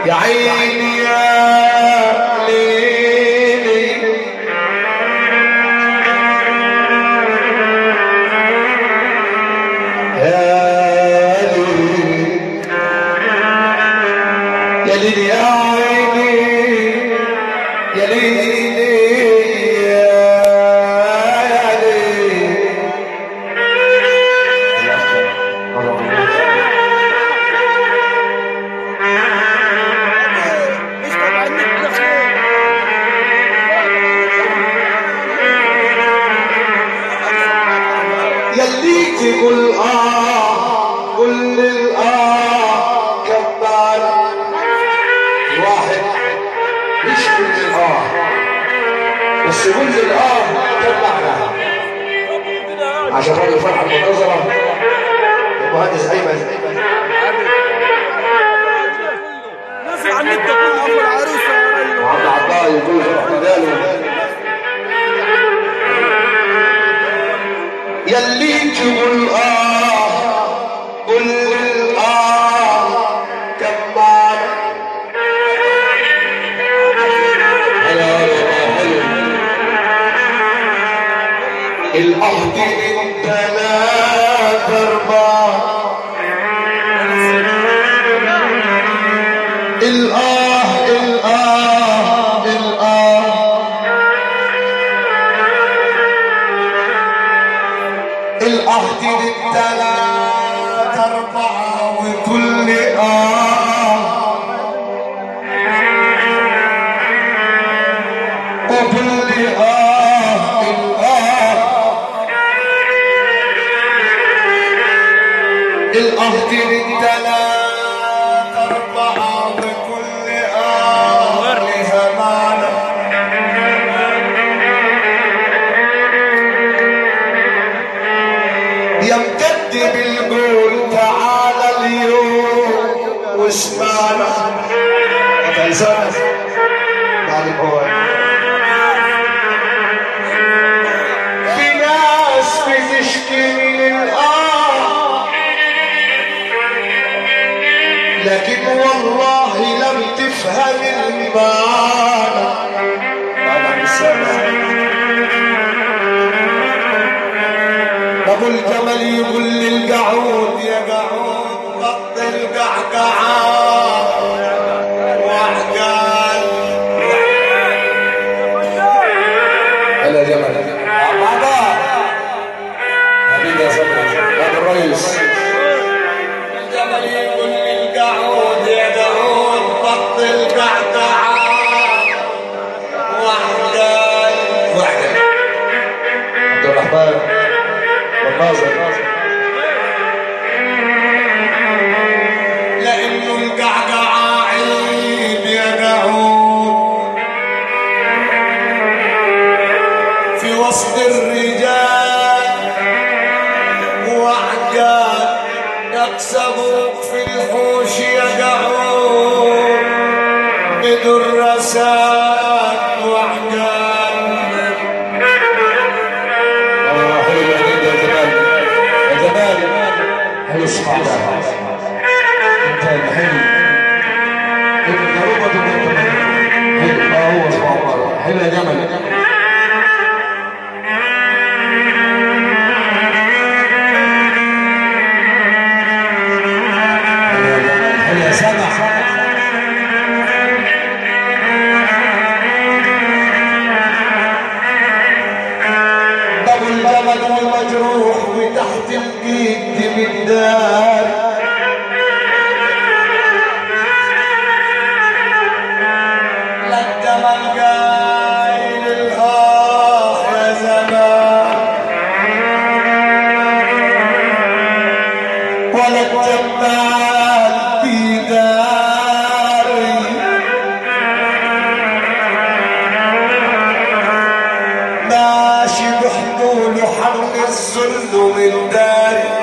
يا عيني يا ليلي يا ليلي يا عيني يا ليلي يلي تقول قل كبار واحد يشكل بس يقول كبار عشان هذا الفرحة المنتظرة المهندس أيمن نزل عن النت كله أبو العروسة وعبد عطاء يقول فرح مداله يلي تقول قل كمان الأهد انت لا ترضى الأهد الثلاث أربعة وكل وكل الأهد الثلاث أربعة وكل لها معنى يمتد بالقول تعالى اليوم واسمعنا وتنسانا بعد الأول في ناس بتشكي من لكن والله لم تفهم المعنى بعد السلام ابو الجمل يقول للقعود يا قعود بطل قعقعه وحقال هلا جمل عبابا حبيبي يا صبري هذا الرئيس الجمل يقول للقعود يا قعود بطل قعقعه وحقال عبد الرحمن لأنه القعقعة عيب يا قعود في وسط الرجال وعقال يكسبوك في الحوش يا قعود بدرسات وعقال حلو اسمع انت الحلو ابن ضربة حلو هو اسمع حلو يا جمل حلو يا سامح ابو الجمل والمجروح وتحت الجد من دار للجمل قايل يا زمان ولا الجمال في داري ماشي بحموله حرق الذل من داري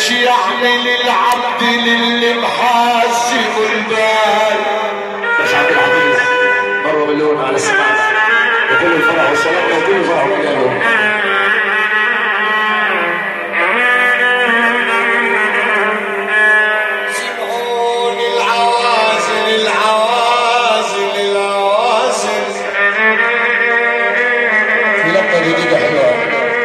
يعمل العبد للي محاسب البال. بس عبد العزيز مره مليون على السماعه وكل الفرح والسلام وكل الفرح والجلال. سمعون العوازل العوازل العوازل في لقطه جديده حلوه.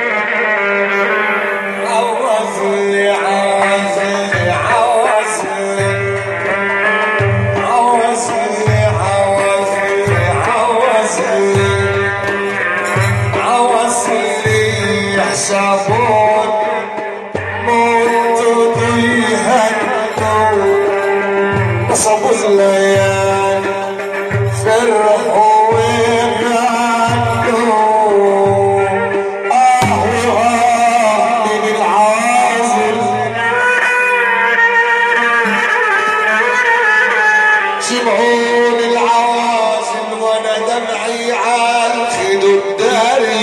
يحسبون موت ضيهنوا نصبوا الليالي فرحوا وغنوا من العازل. سمعون العوازل وانا دمعي على الخد الداري.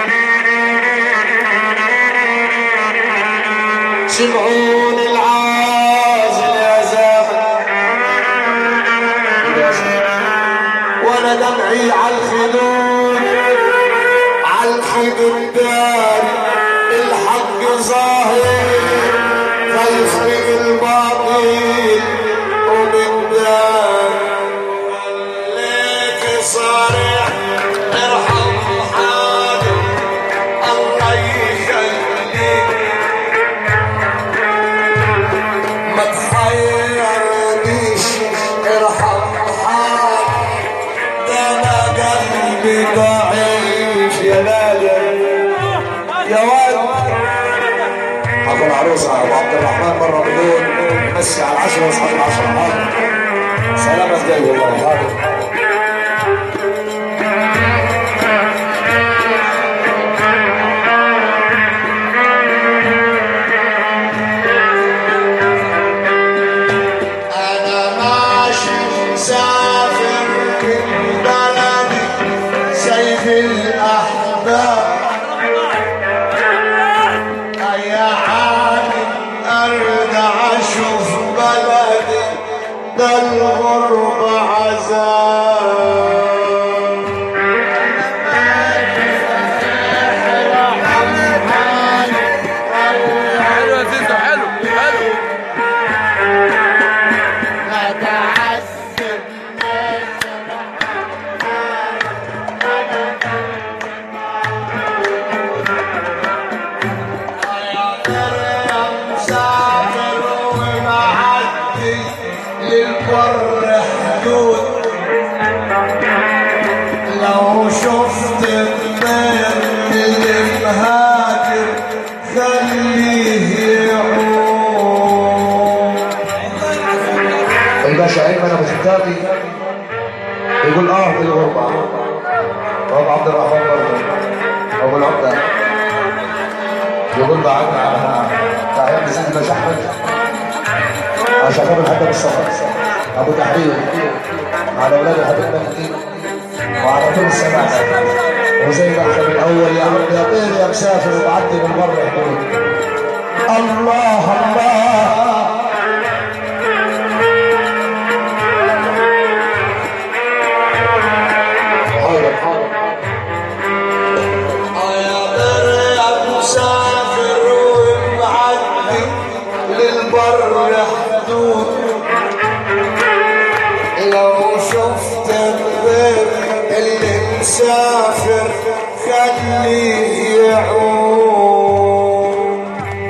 سمعون العازل يا زمن وانا دمعي على الخدود على الخدود داري. الحق ظاهر فيخرج الباطل ومن دار خليك صريح ارحم حالي الله يخليك ما تحيرنيش ارحم حالي ده انا قلبي ضعيف يا لالي يا واد. ابو العروسه ابو عبد الرحمن مره مليون يمسي على 10 واصحاب ال10 حاضر. سلامة جاي والله حاضر. مسافر من بلدي سيف الأحباب يا عالم أرجع أشوف بلدي ده الغربة عذاب. حلو يا زيزو حلو حلو. للبر حدود لو شفت الطير اللي مهاجر خليه يعوم. الباشا ايمن ابو ختابي يقول في الغربه. وابو عبد الرحمن برضه ابو العبده يقول بعدنا تعيين سيدي الباشا احمد عشان قبل حتى بالسفر ابو تحرير على اولاد حبيبنا الدين وعلى كل السماع وزي ما احنا بالاول يا عم يا طير يا مسافر وبعدي من بره حدود. الله الله حاضر حاضر يا طير يا مسافر وبعدي للبر حدود لو شفت الطير اللي مسافر خليه يعوم.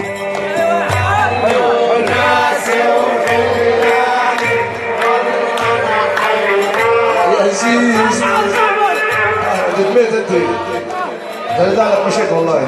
يا عزيز جبت انت فلذلك مشيت والله.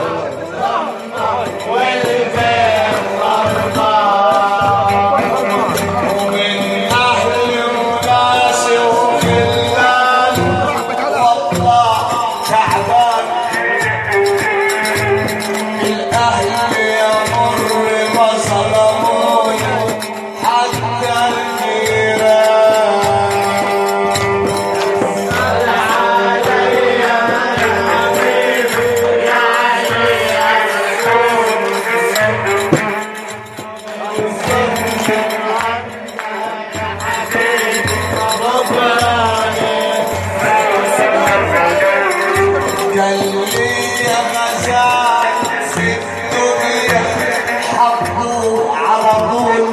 قال لي يا غزال في الدنيا حطوا على طول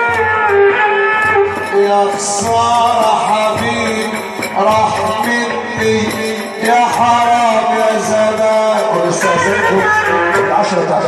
يا خسارة حبيب راح مني يا حرام يا زمان. واستاذنكم العشرة بتاعت